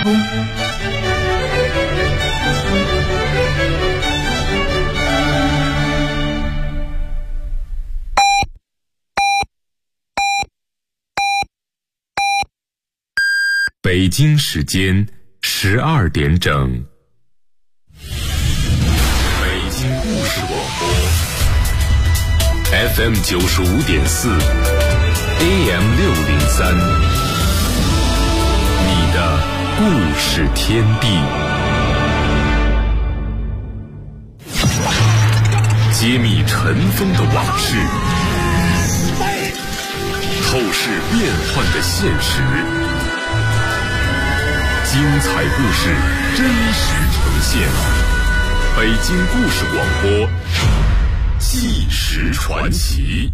北京时间12点整。北京故事广播 FM 95.4 AM 603，你的故事天地。揭秘尘封的往事，透视变幻的现实，精彩故事真实呈现。北京故事广播，纪实传奇。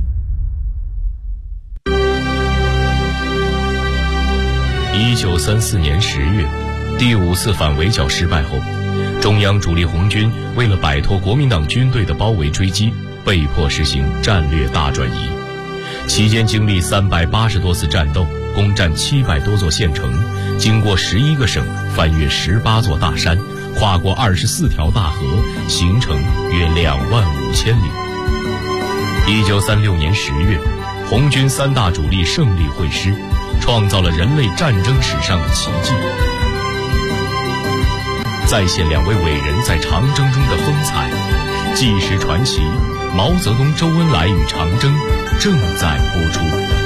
1934年10月，第5次反围剿失败后，中央主力红军为了摆脱国民党军队的包围追击，被迫实行战略大转移。期间经历380多次战斗，攻占700多座县城，经过11个省，翻越18座大山，跨过24条大河，行程约25000里。1936年10月，红军3大主力胜利会师，创造了人类战争史上的奇迹。再现2位伟人在长征中的风采，纪实传奇，毛泽东、周恩来与长征正在播出。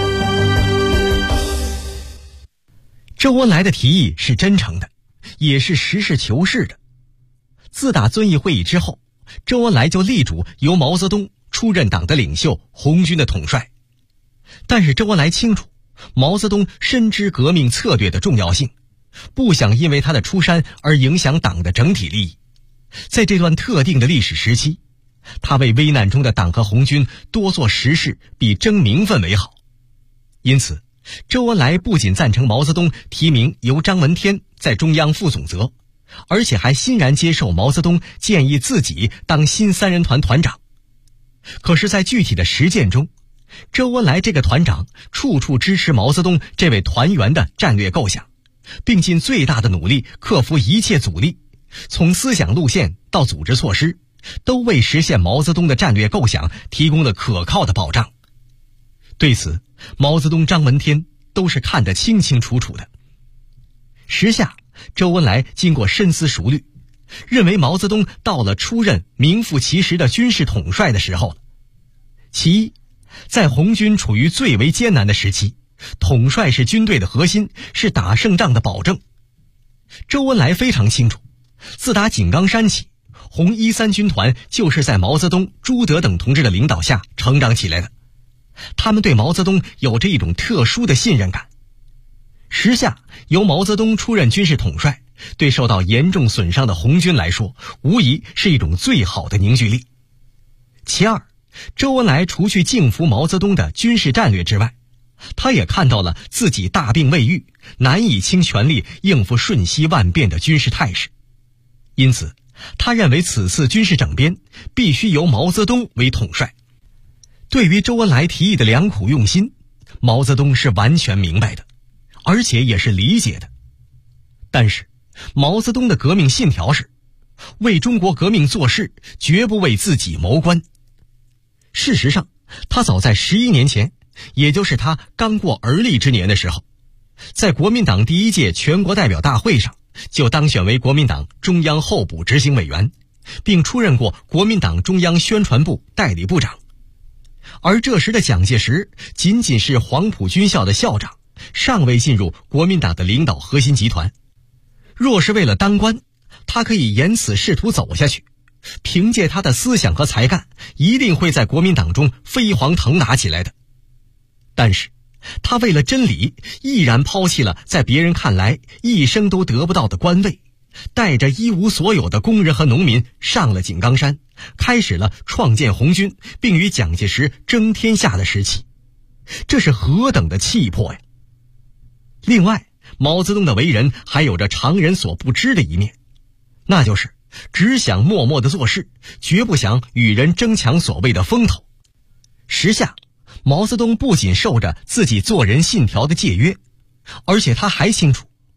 周恩来的提议是真诚的，也是实事求是的。自打遵义会议之后，周恩来就力主由毛泽东出任党的领袖，红军的统帅。但是周恩来清楚，毛泽东深知革命策略的重要性，不想因为他的出山而影响党的整体利益。在这段特定的历史时期，他为危难中的党和红军多做实事比争名分为好。因此周恩来不仅赞成毛泽东提名由张闻天在中央副总责，而且还欣然接受毛泽东建议自己当新3人团团长。可是在具体的实践中，周恩来这个团长处处支持毛泽东这位团员的战略构想，并尽最大的努力克服一切阻力，从思想路线到组织措施，都为实现毛泽东的战略构想提供了可靠的保障。对此，毛泽东、张闻天都是看得清清楚楚的。时下，周恩来经过深思熟虑，认为毛泽东到了出任名副其实的军事统帅的时候了。其一，在红军处于最为艰难的时期，统帅是军队的核心，是打胜仗的保证。周恩来非常清楚，自打井冈山起，红13军团就是在毛泽东、朱德等同志的领导下成长起来的。他们对毛泽东有着一种特殊的信任感。时下由毛泽东出任军事统帅，对受到严重损伤的红军来说，无疑是一种最好的凝聚力。其二，周恩来除去敬服毛泽东的军事战略之外，他也看到了自己大病未愈，难以倾全力应付瞬息万变的军事态势。因此他认为此次军事整编必须由毛泽东为统帅。对于周恩来提议的良苦用心，毛泽东是完全明白的，而且也是理解的。但是毛泽东的革命信条是为中国革命做事，绝不为自己谋官。事实上，他早在11年前，也就是他刚过而立之年的时候，在国民党第1届全国代表大会上就当选为国民党中央候补执行委员，并出任过国民党中央宣传部代理部长。而这时的蒋介石仅仅是黄埔军校的校长，尚未进入国民党的领导核心集团。若是为了当官，他可以沿此仕途走下去，凭借他的思想和才干，一定会在国民党中飞黄腾达起来的。但是他为了真理，毅然抛弃了在别人看来一生都得不到的官位，带着一无所有的工人和农民上了井冈山，开始了创建红军并与蒋介石争天下的时期。这是何等的气魄呀！另外，毛泽东的为人还有着常人所不知的一面，那就是只想默默地做事，绝不想与人争抢所谓的风头。时下，毛泽东不仅受着自己做人信条的戒约，而且他还清楚，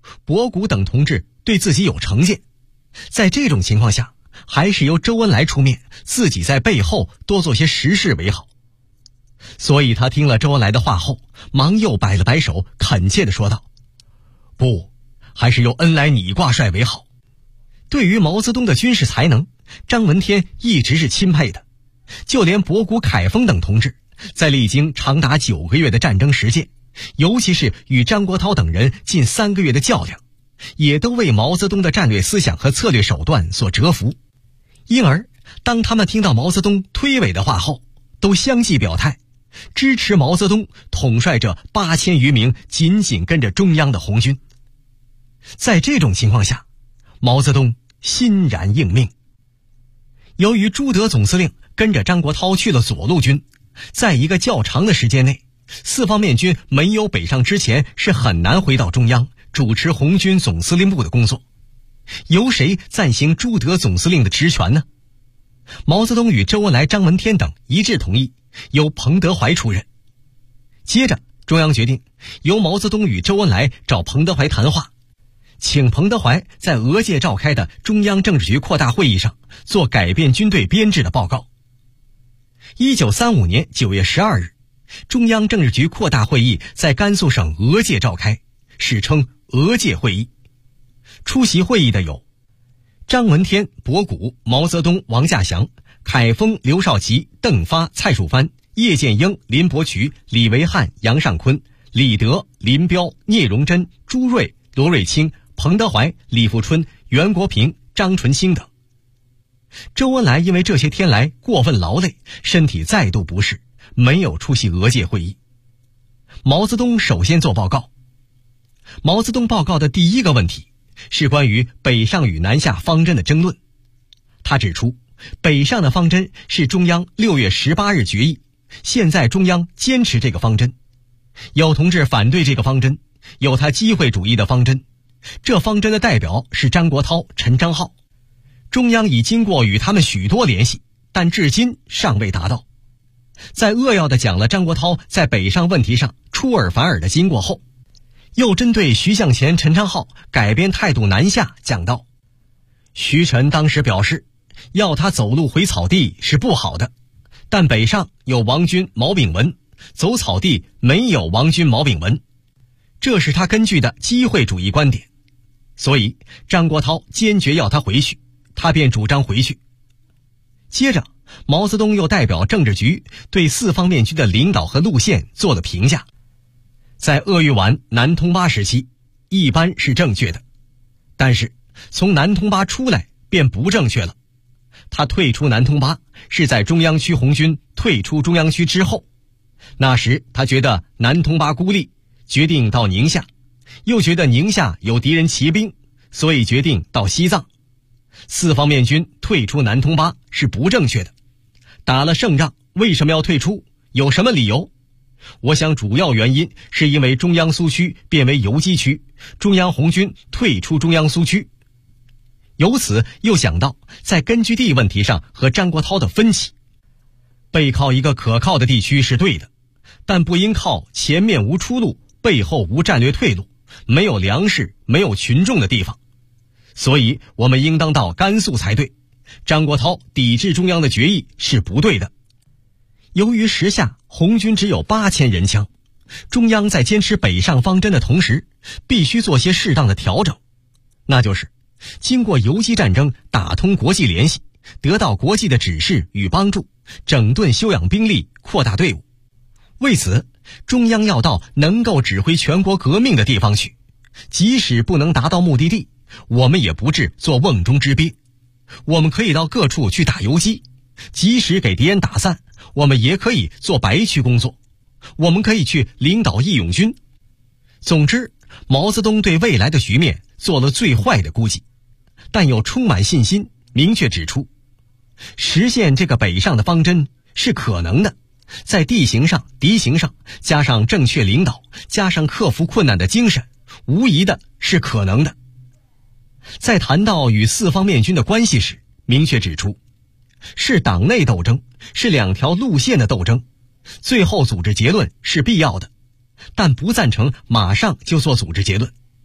博古等同志对自己有成见，在这种情况下，还是由周恩来出面，自己在背后多做些实事为好。所以他听了周恩来的话后，忙又摆了摆手，恳切地说道：不，还是由恩来你挂帅为好。对于毛泽东的军事才能，张闻天一直是钦佩的，就连博古、凯丰等同志在历经长达9个月的战争实践，尤其是与张国焘等人近3个月的较量，也都为毛泽东的战略思想和策略手段所折服。因而当他们听到毛泽东推诿的话后，都相继表态，支持毛泽东统帅着8000余名紧紧跟着中央的红军。在这种情况下，毛泽东欣然应命。由于朱德总司令跟着张国焘去了左路军，在一个较长的时间内，四方面军没有北上之前是很难回到中央主持红军总司令部的工作。由谁暂行朱德总司令的职权呢？毛泽东与周恩来、张闻天等一致同意由彭德怀出任。接着中央决定由毛泽东与周恩来找彭德怀谈话，请彭德怀在俄界召开的中央政治局扩大会议上做改变军队编制的报告。1935年9月12日，中央政治局扩大会议在甘肃省俄界召开，史称俄界会议。出席会议的有张闻天、博古、毛泽东、王稼祥、凯丰、刘少奇、邓发、蔡曙藩、叶剑英、林伯渠、李维汉、杨尚昆、李德、林彪、聂荣臻、朱瑞、罗瑞卿、彭德怀、李富春、袁国平、张纯兴等。周恩来因为这些天来过分劳累，身体再度不适，没有出席俄界会议。毛泽东首先做报告。毛泽东报告的第一个问题是关于北上与南下方针的争论。他指出，北上的方针是中央6月18日决议，现在中央坚持这个方针。有同志反对这个方针，有他机会主义的方针，这方针的代表是张国焘、陈昌浩。中央已经过与他们许多联系，但至今尚未达到。在扼要地讲了张国焘在北上问题上出尔反尔的经过后，又针对徐向前、陈昌浩改变态度南下讲道：徐陈当时表示，要他走路回草地是不好的，但北上有王军、毛炳文，走草地没有王军、毛炳文，这是他根据的机会主义观点。所以张国焘坚决要他回去，他便主张回去。接着毛泽东又代表政治局对四方面军的领导和路线做了评价。在鄂豫皖南通巴时期，一般是正确的，但是从南通巴出来便不正确了。他退出南通巴是在中央区红军退出中央区之后，那时他觉得南通巴孤立，决定到宁夏，又觉得宁夏有敌人骑兵，所以决定到西藏。四方面军退出南通巴是不正确的，打了胜仗为什么要退出？有什么理由？我想主要原因是因为中央苏区变为游击区，中央红军退出中央苏区。由此又想到在根据地问题上和张国焘的分歧，背靠一个可靠的地区是对的，但不应靠前面无出路、背后无战略退路、没有粮食、没有群众的地方。所以我们应当到甘肃才对，张国焘抵制中央的决议是不对的。由于时下红军只有8000人枪，中央在坚持北上方针的同时，必须做些适当的调整，那就是经过游击战争打通国际联系，得到国际的指示与帮助，整顿休养兵力，扩大队伍。为此，中央要到能够指挥全国革命的地方去，即使不能达到目的地，我们也不致做瓮中之鳖。我们可以到各处去打游击，即使给敌人打散，我们也可以做白区工作，我们可以去领导义勇军。总之，毛泽东对未来的局面做了最坏的估计，但又充满信心，明确指出，实现这个北上的方针是可能的，在地形上、敌形上，加上正确领导，加上克服困难的精神，无疑的是可能的。在谈到与四方面军的关系时，明确指出，是党内斗争，是两条路线的斗争，最后组织结论是必要的，但不赞成马上就做组织结论。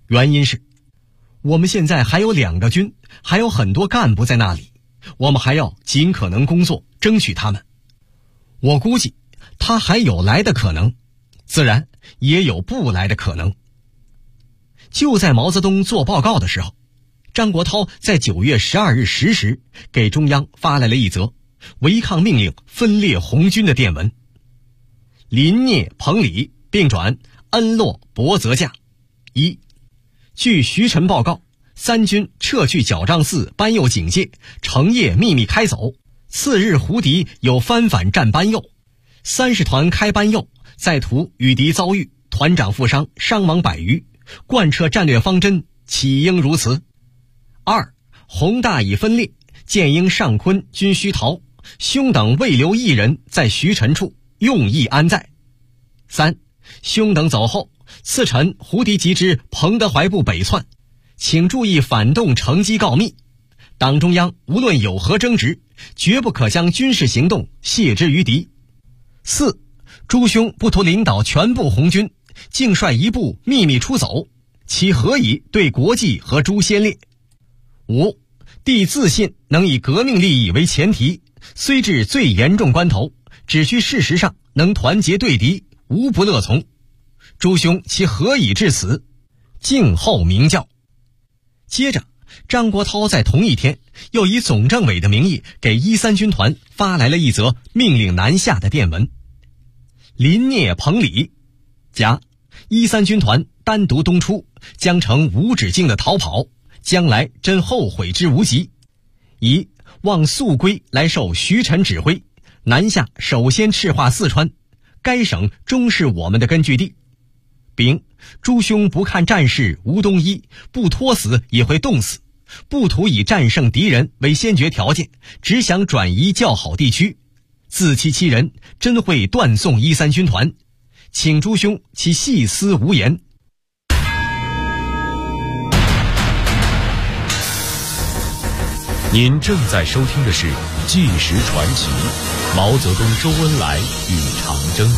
原因是我们现在还有2个军，还有很多干部在那里，我们还要尽可能工作，争取他们。我估计他还有来的可能，自然也有不来的可能。就在毛泽东做报告的时候，张国焘在9月12日10时给中央发来了一则违抗命令分裂红军的电文：临聂彭里并转恩洛博泽驾。1. 据徐晨报告，3军撤去角帐寺班右警戒，成夜秘密开走。次日胡敌有翻反占班右，30团开班右，在途与敌遭遇，团长负伤，伤亡100余。贯彻战略方针，岂应如此？2. 宏大已分裂，建英、尚昆均须逃，兄等未留一人在徐晨处，用意安在？3. 兄等走后，次晨胡敌急之彭德怀部北窜，请注意反动乘机告密。党中央无论有何争执，绝不可将军事行动泄之于敌。4. 诸兄不图领导全部红军，竟率一部秘密出走，其何以对国际和诸先烈？5. 帝自信能以革命利益为前提，虽至最严重关头，只需事实上能团结对敌，无不乐从。诸兄其何以至此？静候明教。接着张国焘在同一天又以总政委的名义给13军团发来了一则命令南下的电文：临聂彭里，甲13军团单独东出，将成无止境的逃跑，将来真后悔之无及。乙望速归来受徐晨指挥，南下首先赤化四川，该省终是我们的根据地。丙诸兄不看战事无冬衣，不拖死也会冻死，不图以战胜敌人为先决条件，只想转移较好地区，自欺欺人，真会断送13军团，请诸兄其细思无言。 您正在收听的是《纪实传奇》，毛泽东、周恩来与长征。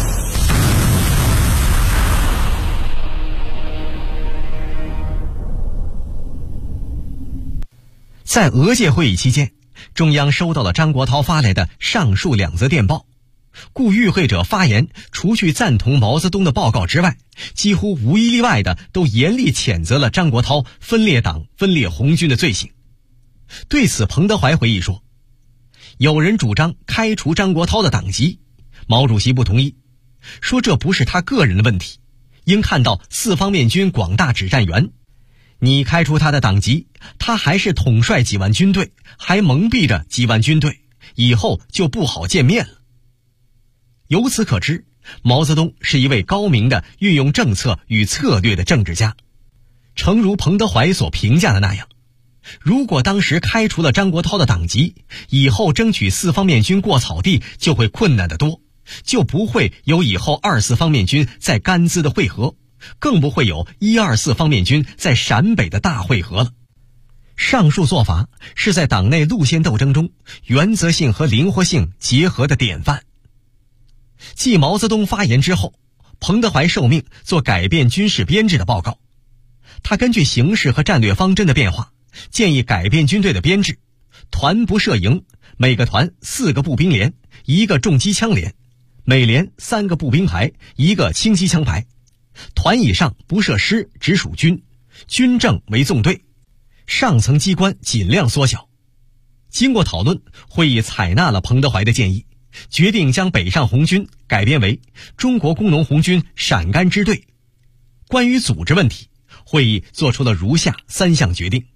在俄界会议期间，中央收到了张国焘发来的上述2则电报，故与会者发言除去赞同毛泽东的报告之外，几乎无一例外的都严厉谴责了张国焘分裂党、分裂红军的罪行。对此，彭德怀回忆说，有人主张开除张国焘的党籍，毛主席不同意，说这不是他个人的问题，应看到四方面军广大指战员，你开除他的党籍，他还是统帅几万军队，还蒙蔽着几万军队，以后就不好见面了。由此可知，毛泽东是一位高明的运用政策与策略的政治家。诚如彭德怀所评价的那样，如果当时开除了张国焘的党籍，以后争取四方面军过草地就会困难得多，就不会有以后2、4方面军在甘孜的会合，更不会有1、2、4方面军在陕北的大会合了。上述做法是在党内路线斗争中原则性和灵活性结合的典范。继毛泽东发言之后，彭德怀受命做改变军事编制的报告。他根据形势和战略方针的变化，建议改变军队的编制，团不设营，每个团4个步兵连，1个重机枪连，每连3个步兵排，1个轻机枪排。团以上不设师，只属军，军政为纵队，上层机关尽量缩小。经过讨论，会议采纳了彭德怀的建议，决定将北上红军改编为中国工农红军陕甘支队。关于组织问题，会议做出了如下3项决定：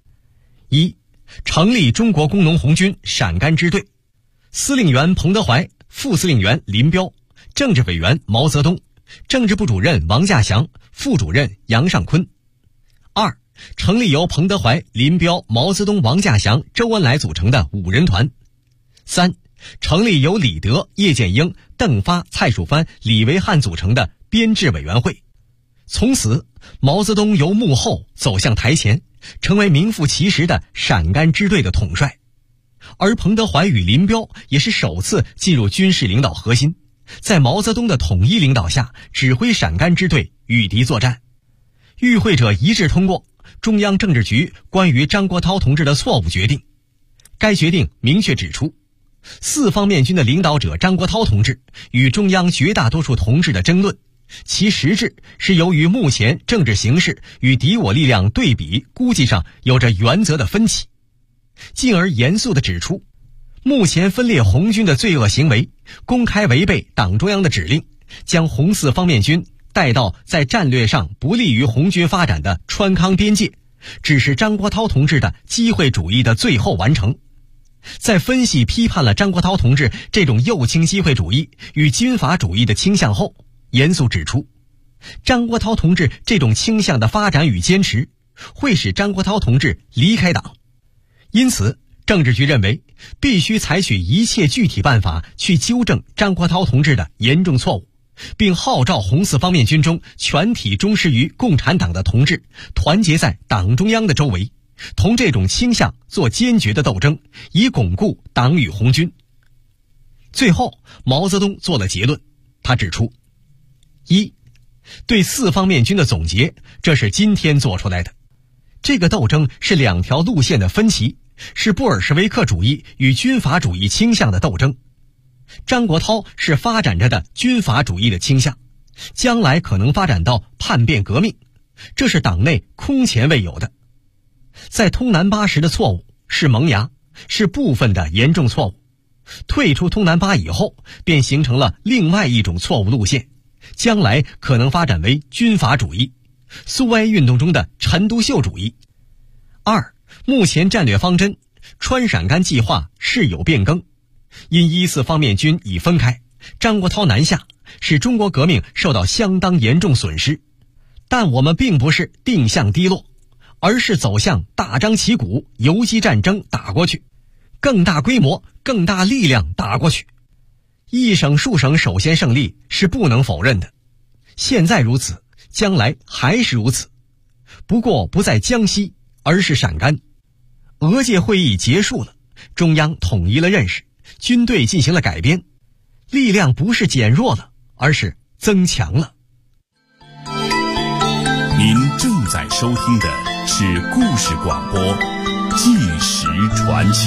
1. 成立中国工农红军陕甘支队，司令员彭德怀，副司令员林彪，政治委员毛泽东，政治部主任王稼祥，副主任杨尚昆。 2. 成立由彭德怀、林彪、毛泽东、王稼祥、周恩来组成的5人团。 3. 成立由李德、叶剑英、邓发、蔡曙藩、李维汉组成的编制委员会。从此，毛泽东由幕后走向台前，成为名副其实的陕甘支队的统帅。而彭德怀与林彪也是首次进入军事领导核心，在毛泽东的统一领导下，指挥陕甘支队与敌作战。 与会者一致通过中央政治局关于张国焘同志的错误决定。该决定明确指出，四方面军的领导者张国焘同志与中央绝大多数同志的争论，其实质是由于目前政治形势与敌我力量对比估计上有着原则的分歧，进而严肃地指出，目前分裂红军的罪恶行为公开违背党中央的指令，将红四方面军带到在战略上不利于红军发展的川康边界，只是张国焘同志的机会主义的最后完成。在分析批判了张国焘同志这种右倾机会主义与军阀主义的倾向后，严肃指出，张国焘同志这种倾向的发展与坚持会使张国焘同志离开党。因此政治局认为必须采取一切具体办法去纠正张国焘同志的严重错误，并号召红四方面军中全体忠实于共产党的同志团结在党中央的周围，同这种倾向做坚决的斗争，以巩固党与红军。最后毛泽东做了结论，他指出：一，对四方面军的总结，这是今天做出来的。这个斗争是两条路线的分歧，是布尔什维克主义与军阀主义倾向的斗争。张国焘是发展着的军阀主义的倾向，将来可能发展到叛变革命，这是党内空前未有的。在通南巴时的错误是萌芽，是部分的严重错误。退出通南巴以后，便形成了另外一种错误路线，将来可能发展为军阀主义，苏维埃运动中的陈独秀主义。二，目前战略方针川陕甘计划是有变更，因一四方面军已分开，张国焘南下，使中国革命受到相当严重损失。但我们并不是定向低落，而是走向大张旗鼓游击战争打过去，更大规模更大力量打过去。一省数省首先胜利是不能否认的，现在如此，将来还是如此，不过不在江西，而是陕甘。俄界会议结束了，中央统一了认识，军队进行了改编，力量不是减弱了，而是增强了。 您正在收听的是故事广播《纪实传奇》。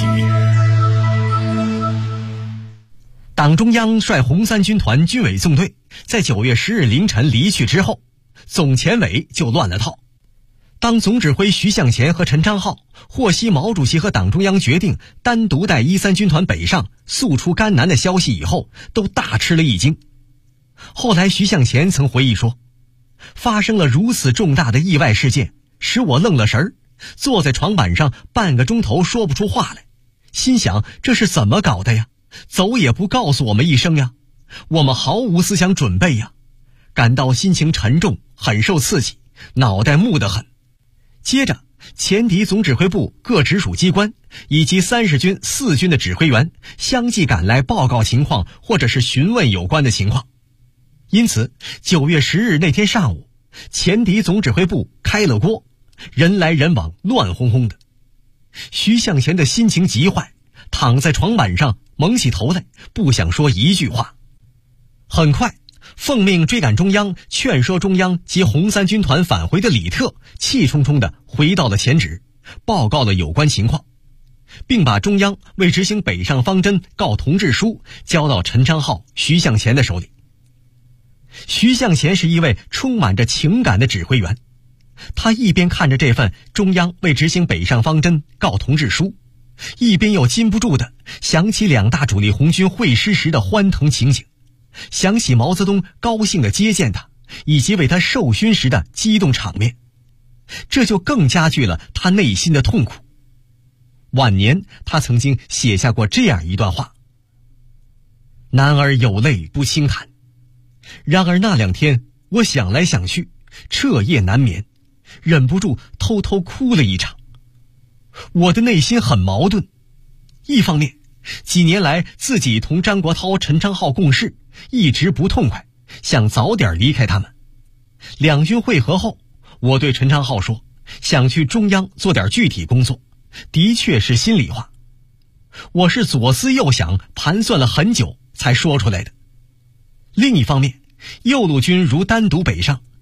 党中央率红三军团军委纵队在9月10日凌晨离去之后，总前委就乱了套。当总指挥徐向前和陈昌浩获悉毛主席和党中央决定单独带13军团北上速出甘南的消息以后，都大吃了一惊。后来徐向前曾回忆说，发生了如此重大的意外事件，使我愣了神儿，坐在床板上半个钟头说不出话来，心想这是怎么搞的呀？走也不告诉我们一声呀，我们毫无思想准备呀，感到心情沉重，很受刺激，脑袋木得很。接着前敌总指挥部各直属机关以及30军4军的指挥员相继赶来报告情况，或者是询问有关的情况。因此9月10日那天上午，前敌总指挥部开了锅，人来人往，乱哄哄的。徐向前的心情极坏，躺在床板上蒙起头来，不想说一句话。很快奉命追赶中央，劝说中央及红三军团返回的李特气冲冲地回到了前指，报告了有关情况，并把中央为执行北上方针告同志书交到陈昌浩、徐向前的手里。徐向前是一位充满着情感的指挥员，他一边看着这份中央为执行北上方针告同志书，一边又禁不住地想起2大主力红军会师时的欢腾情景，想起毛泽东高兴地接见他，以及为他授勋时的激动场面，这就更加剧了他内心的痛苦。晚年他曾经写下过这样一段话：男儿有泪不轻弹，然而那2天我想来想去，彻夜难眠，忍不住偷偷哭了一场。我的内心很矛盾，一方面几年来自己同张国焘、陈昌浩共事，一直不痛快，想早点离开他们。2军会合后，我对陈昌浩说，想去中央做点具体工作，的确是心里话。我是左思右想，盘算了很久才说出来的。另一方面，右路军如单独北上，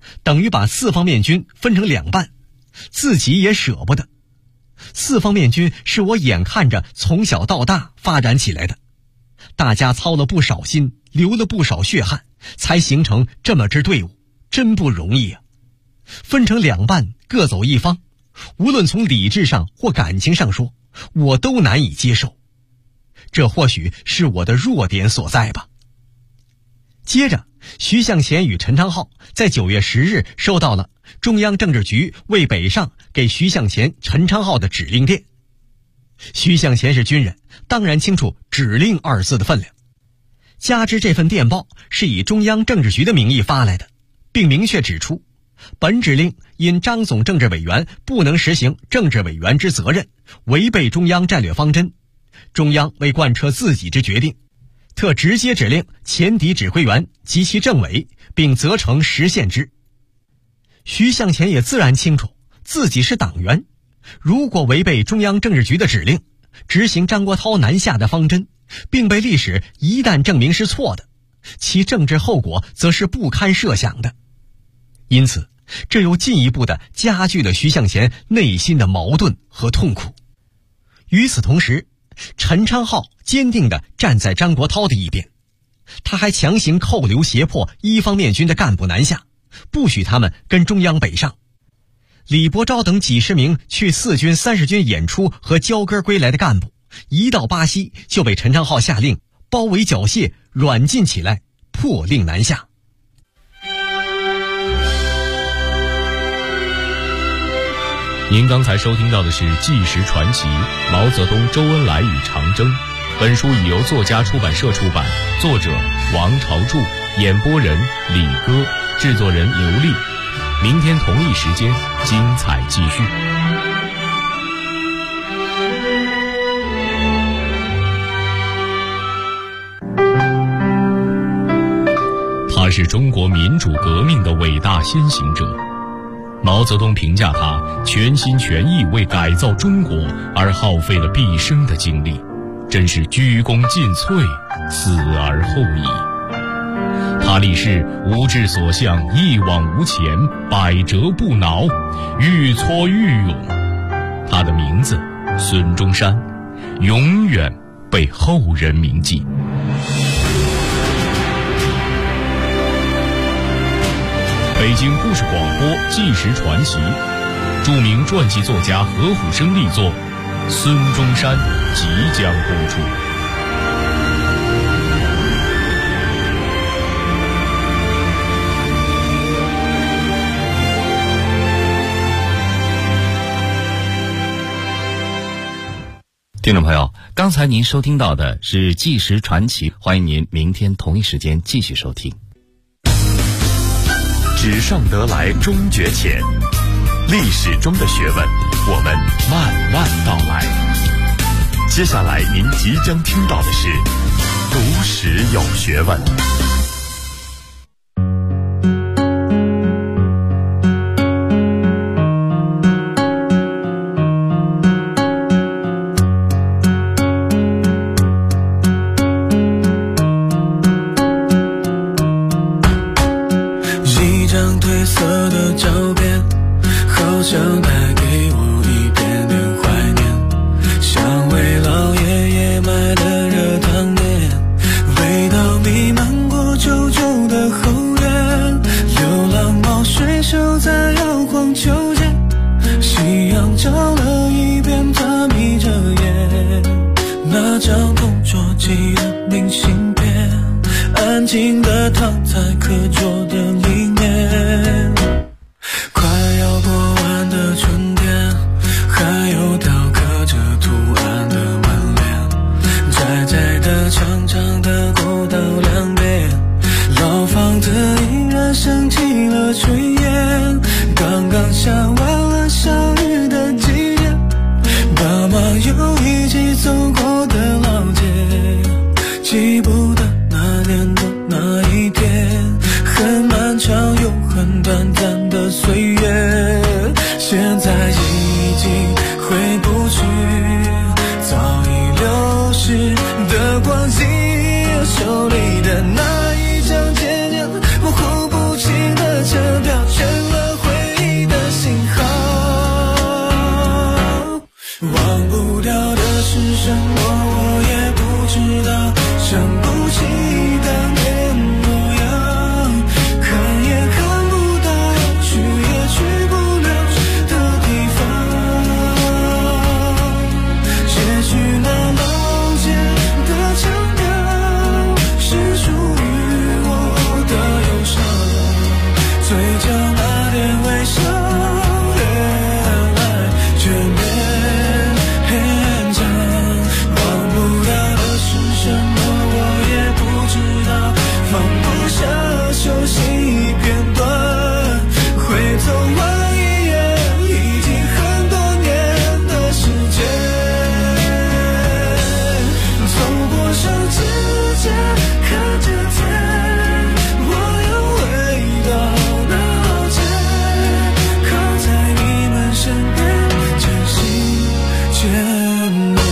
等于把四方面军分成2半，自己也舍不得。四方面军是我眼看着从小到大发展起来的，大家操了不少心，流了不少血汗，才形成这么支队伍，真不容易啊！分成2半，各走一方，无论从理智上或感情上说，我都难以接受。这或许是我的弱点所在吧。接着，徐向前与陈昌浩在9月10日收到了中央政治局为北上给徐向前、陈昌浩的指令电。徐向前是军人，当然清楚指令2字的分量。加之这份电报是以中央政治局的名义发来的，并明确指出，本指令因张总政治委员不能实行政治委员之责任，违背中央战略方针，中央为贯彻自己之决定，特直接指令前敌指挥员及其政委，并责成实现之。徐向前也自然清楚自己是党员，如果违背中央政治局的指令，执行张国焘南下的方针，并被历史一旦证明是错的，其政治后果则是不堪设想的。因此，这又进一步地加剧了徐向前内心的矛盾和痛苦。与此同时，陈昌浩坚定地站在张国焘的一边，他还强行扣留胁迫一方面军的干部南下，不许他们跟中央北上。李伯钊等几十名去4军30军演出和交歌归来的干部，一到巴西就被陈昌浩下令包围缴械，软禁起来，迫令南下。 您刚才收听到的是《纪实传奇：毛泽东、周恩来与长征》。本书已由作家出版社出版，作者王朝柱，演播人李歌，制作人刘丽。明天同一时间，精彩继续。他是中国民主革命的伟大先行者。毛泽东评价他全心全意为改造中国而耗费了毕生的精力，真是鞠躬尽瘁，死而后已。他立誓无志所向，一往无前，百折不挠，愈挫愈勇。他的名字孙中山，永远被后人铭记。北京故事广播《纪实传奇》，著名传记作家何虎生力作《孙中山》即将播出。 听众朋友，刚才您收听到的是《纪实传奇》，欢迎您明天同一时间继续收听。 纸上得来终觉浅，历史中的学问，我们慢慢道来。接下来您即将听到的是读史有学问。 手里的那一张渐渐模糊不清的车票。 忘不掉的是什么，我也不知道，想不起当年模样，看也看不到，去也去不了的地方，结局那老街的腔调，是属于我的忧伤，嘴角那点微笑，休息片段，回头望一眼，已经很多年的时间。走过上指尖，看着天，我又回到那老街，靠在你们身边，渐行渐远。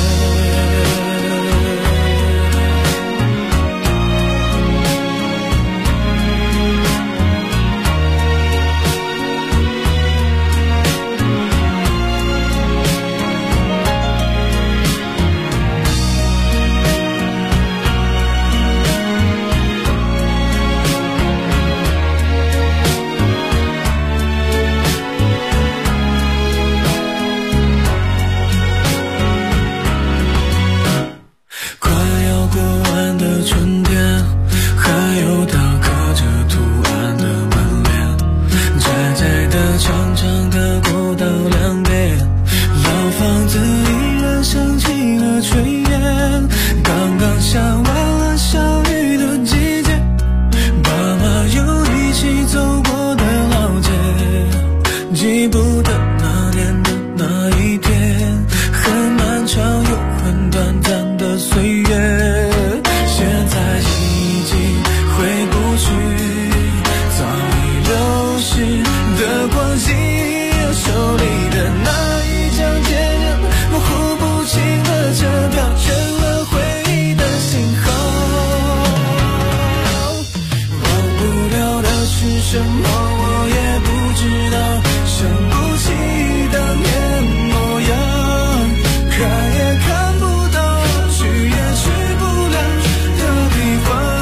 什么我也不知道，想不起当年模样，看也看不到，去也去不了的地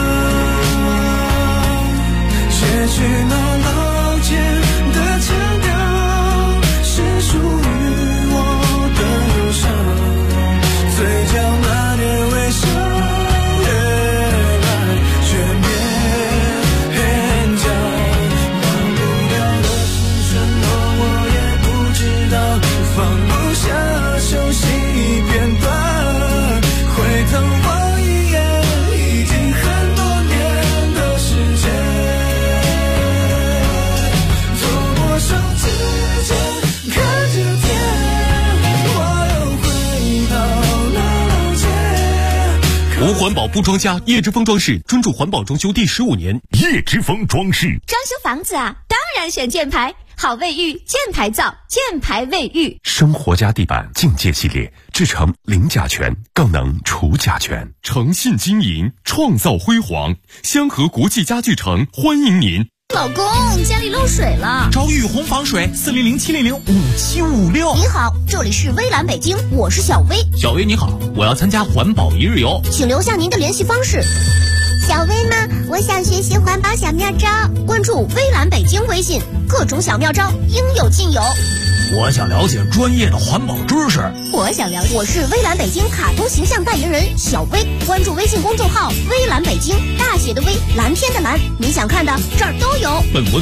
方，结局那老街的腔调，是属于我的忧伤，嘴角那点微笑无环保不装家，叶之峰装饰专注环保装修第15年。 叶之峰装饰装修房子啊，当然选箭牌，好卫浴，箭牌造，箭牌卫浴。 生活家地板境界系列，制成零甲醛，更能除甲醛。 诚信经营，创造辉煌。香河国际家具城欢迎您。 老公，家里漏水了， 找雨虹防水，400-700-5756。 你好，这里是微蓝北京，我是小薇。 小薇你好，我要参加环保一日游， 请留下您的联系方式。小薇吗？我想学习环保小妙招，关注微蓝北京微信，各种小妙招应有尽有。 我想了解专业的环保知识。 我是微蓝北京卡通形象代言人小薇，关注微信公众号微蓝北京，大写的微，蓝天的蓝，你想看的这儿都有。 本